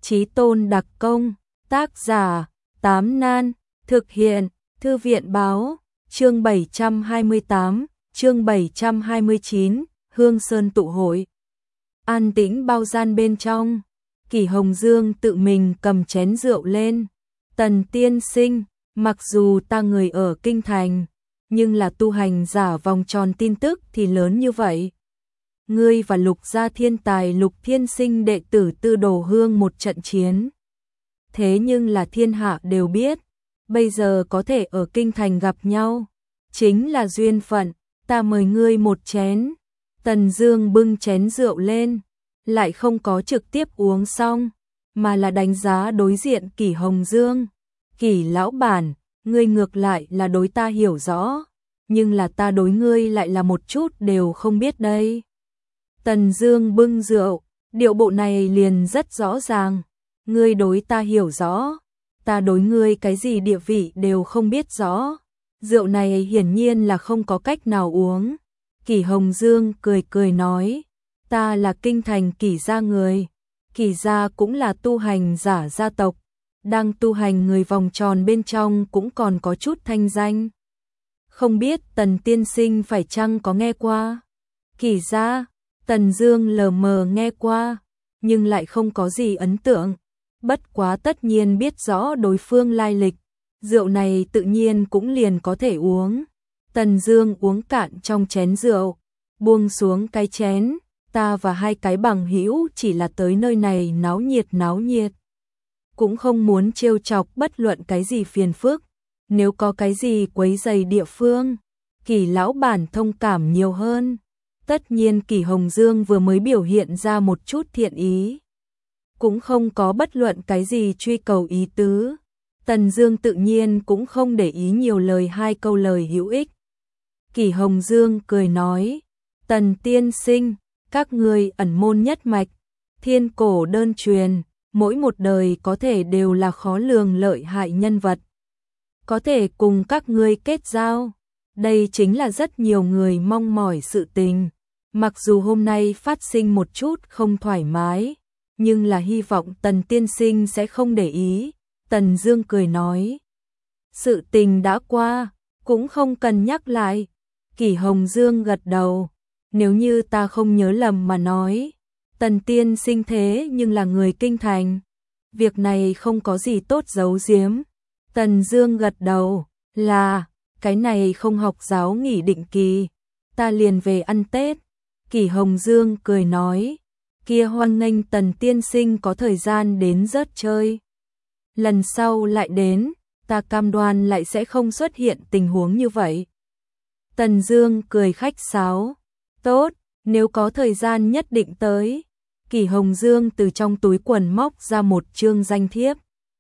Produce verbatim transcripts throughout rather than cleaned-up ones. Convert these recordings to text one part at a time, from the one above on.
Chí tôn đặc công, tác giả, Tám Nan, thực hiện, Thư viện báo, chương bảy trăm hai mươi tám, chương bảy trăm hai mươi chín, Hương Sơn tụ hội. An tĩnh bao gian bên trong, Kỷ Hồng Dương tự mình cầm chén rượu lên. Tần tiên sinh, mặc dù ta người ở Kinh Thành, nhưng là tu hành giả vòng tròn tin tức thì lớn như vậy. Ngươi và Lục gia thiên tài Lục Thiên Sinh đệ tử Tư Đồ Hương một trận chiến. Thế nhưng là thiên hạ đều biết, bây giờ có thể ở Kinh Thành gặp nhau, chính là duyên phận, ta mời ngươi một chén. Tần Dương bưng chén rượu lên, lại không có trực tiếp uống xong, mà là đánh giá đối diện Kỷ Hồng Dương. Kỷ lão bản, ngươi ngược lại là đối ta hiểu rõ, nhưng là ta đối ngươi lại là một chút đều không biết đây. Tần Dương bưng rượu, điệu bộ này liền rất rõ ràng, ngươi đối ta hiểu rõ, ta đối ngươi cái gì địa vị đều không biết rõ. Rượu này hiển nhiên là không có cách nào uống. Kỷ Hồng Dương cười cười nói, ta là Kinh Thành Kỷ gia người, Kỷ gia cũng là tu hành giả gia tộc, đang tu hành người vòng tròn bên trong cũng còn có chút thanh danh. Không biết Tần tiên sinh phải chăng có nghe qua? Kỷ gia, Tần Dương lờ mờ nghe qua, nhưng lại không có gì ấn tượng, bất quá tất nhiên biết rõ đối phương lai lịch, rượu này tự nhiên cũng liền có thể uống. Tần Dương uống cạn trong chén rượu, buông xuống cái chén, ta và hai cái bằng hữu chỉ là tới nơi này náo nhiệt náo nhiệt, cũng không muốn trêu chọc bất luận cái gì phiền phức, nếu có cái gì quấy rầy địa phương, Kỷ lão bản thông cảm nhiều hơn. Tất nhiên Kỷ Hồng Dương vừa mới biểu hiện ra một chút thiện ý, cũng không có bất luận cái gì truy cầu ý tứ. Tần Dương tự nhiên cũng không để ý nhiều lời hai câu lời hữu ích. Kỷ Hồng Dương cười nói, Tần tiên sinh, các ngươi ẩn môn nhất mạch, thiên cổ đơn truyền, mỗi một đời có thể đều là khó lường lợi hại nhân vật. Có thể cùng các ngươi kết giao, đây chính là rất nhiều người mong mỏi sự tình. Mặc dù hôm nay phát sinh một chút không thoải mái, nhưng là hy vọng Tần tiên sinh sẽ không để ý. Tần Dương cười nói, sự tình đã qua, cũng không cần nhắc lại. Kỷ Hồng Dương gật đầu, nếu như ta không nhớ lầm mà nói, Tần tiên sinh thế nhưng là người Kinh Thành, việc này không có gì tốt giấu giếm. Tần Dương gật đầu, là, cái này không học giáo nghỉ định kỳ, ta liền về ăn Tết. Kỷ Hồng Dương cười nói, kia hoan nghênh Tần tiên sinh có thời gian đến rớt chơi. Lần sau lại đến, ta cam đoan lại sẽ không xuất hiện tình huống như vậy. Tần Dương cười khách sáo, tốt, nếu có thời gian nhất định tới. Kỷ Hồng Dương từ trong túi quần móc ra một chương danh thiếp,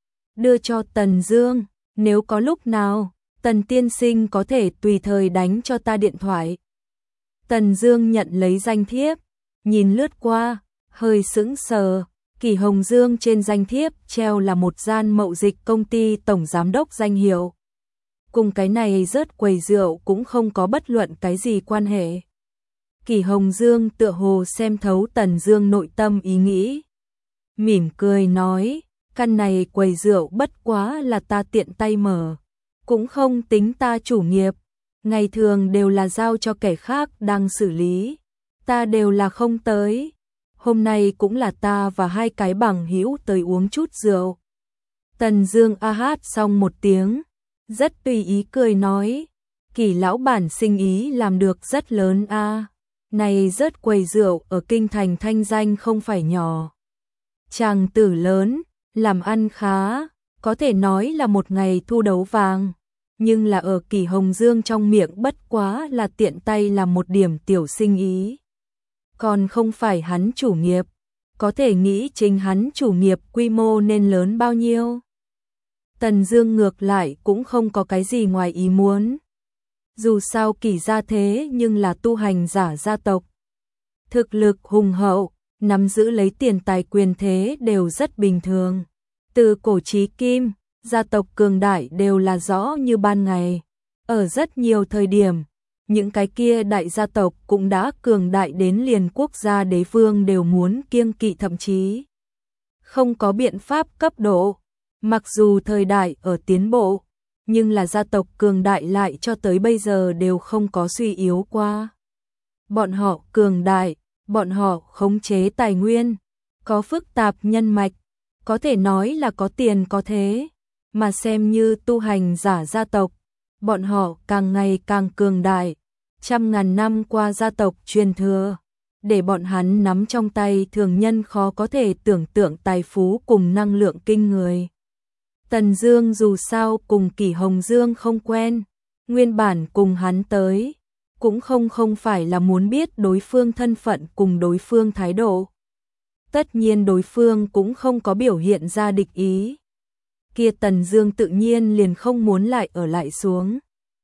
đưa cho Tần Dương, nếu có lúc nào, Tần tiên sinh có thể tùy thời đánh cho ta điện thoại. Tần Dương nhận lấy danh thiếp, nhìn lướt qua, hơi sững sờ. Kỷ Hồng Dương trên danh thiếp treo là một gian mậu dịch công ty tổng giám đốc danh hiệu, cùng cái này rớt quầy rượu cũng không có bất luận cái gì quan hệ. Kỷ Hồng Dương tựa hồ xem thấu Tần Dương nội tâm ý nghĩ, mỉm cười nói, căn này quầy rượu bất quá là ta tiện tay mở, cũng không tính ta chủ nghiệp, ngày thường đều là giao cho kẻ khác đang xử lý, ta đều là không tới. Hôm nay cũng là ta và hai cái bằng hữu tới uống chút rượu. Tần Dương a hát xong một tiếng, rất tùy ý cười nói, Kỷ lão bản sinh ý làm được rất lớn a, à. Này rớt quầy rượu ở Kinh Thành thanh danh không phải nhỏ. Chàng tử lớn, làm ăn khá, có thể nói là một ngày thu đấu vàng, nhưng là ở Kỷ Hồng Dương trong miệng bất quá là tiện tay làm một điểm tiểu sinh ý. Còn không phải hắn chủ nghiệp, có thể nghĩ chính hắn chủ nghiệp quy mô nên lớn bao nhiêu. Tần Dương ngược lại cũng không có cái gì ngoài ý muốn. Dù sao Kỷ gia thế nhưng là tu hành giả gia tộc, thực lực hùng hậu, nắm giữ lấy tiền tài quyền thế đều rất bình thường. Từ cổ chí kim, gia tộc cường đại đều là rõ như ban ngày. Ở rất nhiều thời điểm, những cái kia đại gia tộc cũng đã cường đại đến liền quốc gia đế vương đều muốn kiêng kỵ, thậm chí không có biện pháp cấp độ. Mặc dù thời đại ở tiến bộ, nhưng là gia tộc cường đại lại cho tới bây giờ đều không có suy yếu qua. Bọn họ cường đại, bọn họ khống chế tài nguyên, có phức tạp nhân mạch, có thể nói là có tiền có thế, mà xem như tu hành giả gia tộc, bọn họ càng ngày càng cường đại, trăm ngàn năm qua gia tộc truyền thừa, để bọn hắn nắm trong tay thường nhân khó có thể tưởng tượng tài phú cùng năng lượng kinh người. Tần Dương dù sao cùng Kỷ Hồng Dương không quen, nguyên bản cùng hắn tới, cũng không không phải là muốn biết đối phương thân phận cùng đối phương thái độ. Tất nhiên đối phương cũng không có biểu hiện ra địch ý. Kia Tần Dương tự nhiên liền không muốn lại ở lại xuống.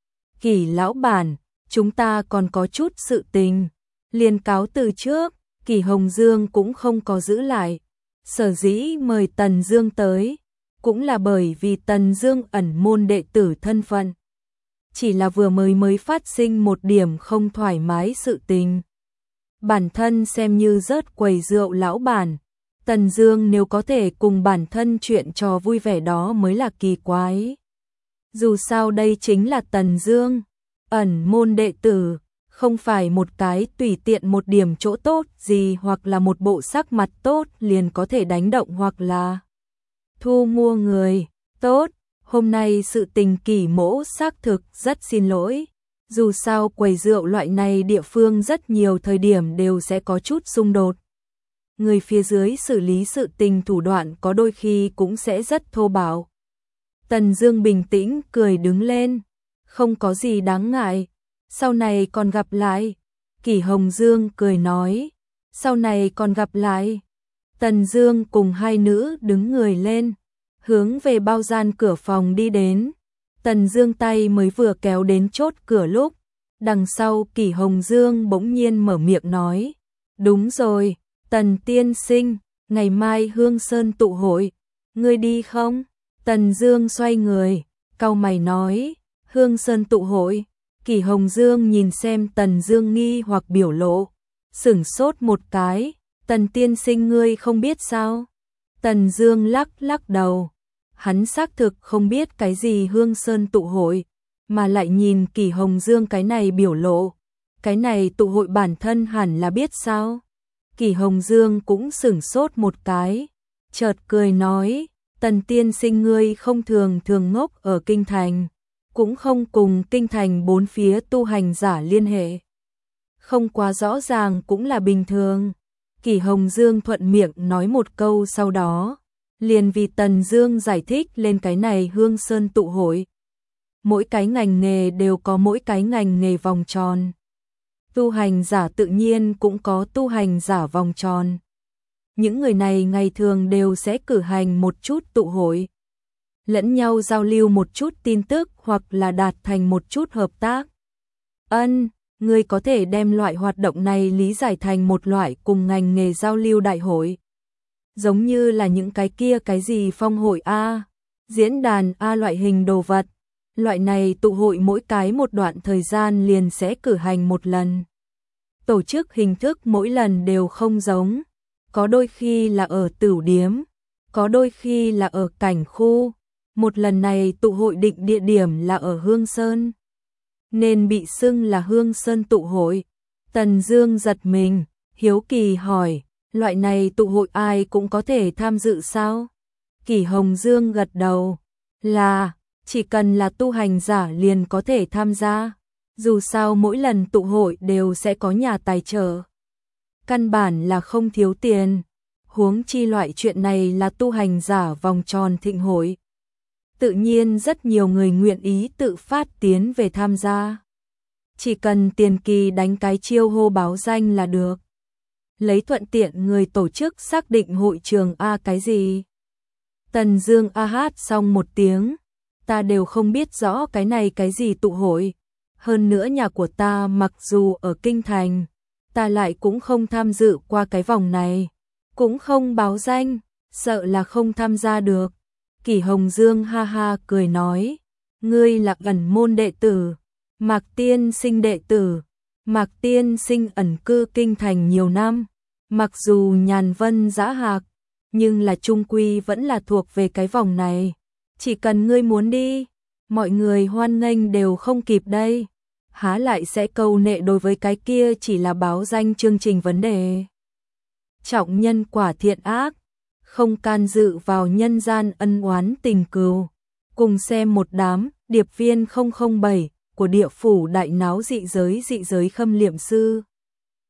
Kỷ lão bản, chúng ta còn có chút sự tình, liền cáo từ trước. Kỷ Hồng Dương cũng không có giữ lại. Sở dĩ mời Tần Dương tới, cũng là bởi vì Tần Dương ẩn môn đệ tử thân phận. Chỉ là vừa mới mới phát sinh một điểm không thoải mái sự tình. Bản thân xem như rớt quầy rượu lão bản, Tần Dương nếu có thể cùng bản thân chuyện trò vui vẻ đó mới là kỳ quái. Dù sao đây chính là Tần Dương, ẩn môn đệ tử, không phải một cái tùy tiện một điểm chỗ tốt gì hoặc là một bộ sắc mặt tốt liền có thể đánh động hoặc là thu mua người. Tốt, hôm nay sự tình Kỷ mỗ xác thực rất xin lỗi. Dù sao quầy rượu loại này địa phương rất nhiều thời điểm đều sẽ có chút xung đột. Người phía dưới xử lý sự tình thủ đoạn có đôi khi cũng sẽ rất thô bạo. Tần Dương bình tĩnh cười đứng lên, không có gì đáng ngại, sau này còn gặp lại. Kỷ Hồng Dương cười nói, sau này còn gặp lại. Tần Dương cùng hai nữ đứng người lên, hướng về bao gian cửa phòng đi đến. Tần Dương tay mới vừa kéo đến chốt cửa lúc, đằng sau Kỷ Hồng Dương bỗng nhiên mở miệng nói, đúng rồi, Tần tiên sinh, ngày mai Hương Sơn tụ hội, ngươi đi không? Tần Dương xoay người, cau mày nói, Hương Sơn tụ hội. Kỷ Hồng Dương nhìn xem Tần Dương nghi hoặc biểu lộ, sững sốt một cái, Tần tiên sinh ngươi không biết sao? Tần Dương lắc lắc đầu, hắn xác thực không biết cái gì Hương Sơn tụ hội, mà lại nhìn Kỷ Hồng Dương cái này biểu lộ, cái này tụ hội bản thân hẳn là biết sao? Kỷ Hồng Dương cũng sững sốt một cái, chợt cười nói, Tần tiên sinh ngươi không thường thường ngốc ở kinh thành, cũng không cùng kinh thành bốn phía tu hành giả liên hệ. Không quá rõ ràng cũng là bình thường. Kỷ Hồng Dương thuận miệng nói một câu sau đó, liền vì Tần Dương giải thích lên cái này Hương Sơn tụ hội. Mỗi cái ngành nghề đều có mỗi cái ngành nghề vòng tròn. Tu hành giả tự nhiên cũng có tu hành giả vòng tròn. Những người này ngày thường đều sẽ cử hành một chút tụ hội, lẫn nhau giao lưu một chút tin tức hoặc là đạt thành một chút hợp tác. Ân, ngươi có thể đem loại hoạt động này lý giải thành một loại cùng ngành nghề giao lưu đại hội. Giống như là những cái kia cái gì phong hội A, diễn đàn A loại hình đồ vật. Loại này tụ hội mỗi cái một đoạn thời gian liền sẽ cử hành một lần. Tổ chức hình thức mỗi lần đều không giống. Có đôi khi là ở tửu điếm, có đôi khi là ở cảnh khu. Một lần này tụ hội định địa điểm là ở Hương Sơn, nên bị xưng là Hương Sơn tụ hội. Tần Dương giật mình, hiếu kỳ hỏi, loại này tụ hội ai cũng có thể tham dự sao? Kỷ Hồng Dương gật đầu, là, chỉ cần là tu hành giả liền có thể tham gia. Dù sao mỗi lần tụ hội đều sẽ có nhà tài trợ. Căn bản là không thiếu tiền, huống chi loại chuyện này là tu hành giả vòng tròn thịnh hội. Tự nhiên rất nhiều người nguyện ý tự phát tiến về tham gia. Chỉ cần tiền kỳ đánh cái chiêu hô báo danh là được. Lấy thuận tiện người tổ chức xác định hội trường A cái gì. Tần Dương a hát xong một tiếng, ta đều không biết rõ cái này cái gì tụ hội. Hơn nữa nhà của ta mặc dù ở kinh thành, ta lại cũng không tham dự qua cái vòng này, cũng không báo danh, sợ là không tham gia được. Kỷ Hồng Dương ha ha cười nói, ngươi là ẩn môn đệ tử, Mạc tiên sinh đệ tử. Mạc tiên sinh ẩn cư kinh thành nhiều năm, mặc dù nhàn vân dã hạc, nhưng là trung quy vẫn là thuộc về cái vòng này. Chỉ cần ngươi muốn đi, mọi người hoan nghênh đều không kịp đây. Há lại sẽ câu nệ đối với cái kia chỉ là báo danh chương trình vấn đề. Trọng nhân quả thiện ác, không can dự vào nhân gian ân oán tình cừu. Cùng xem một đám điệp viên không không bảy của địa phủ đại náo dị giới dị giới khâm liệm sư.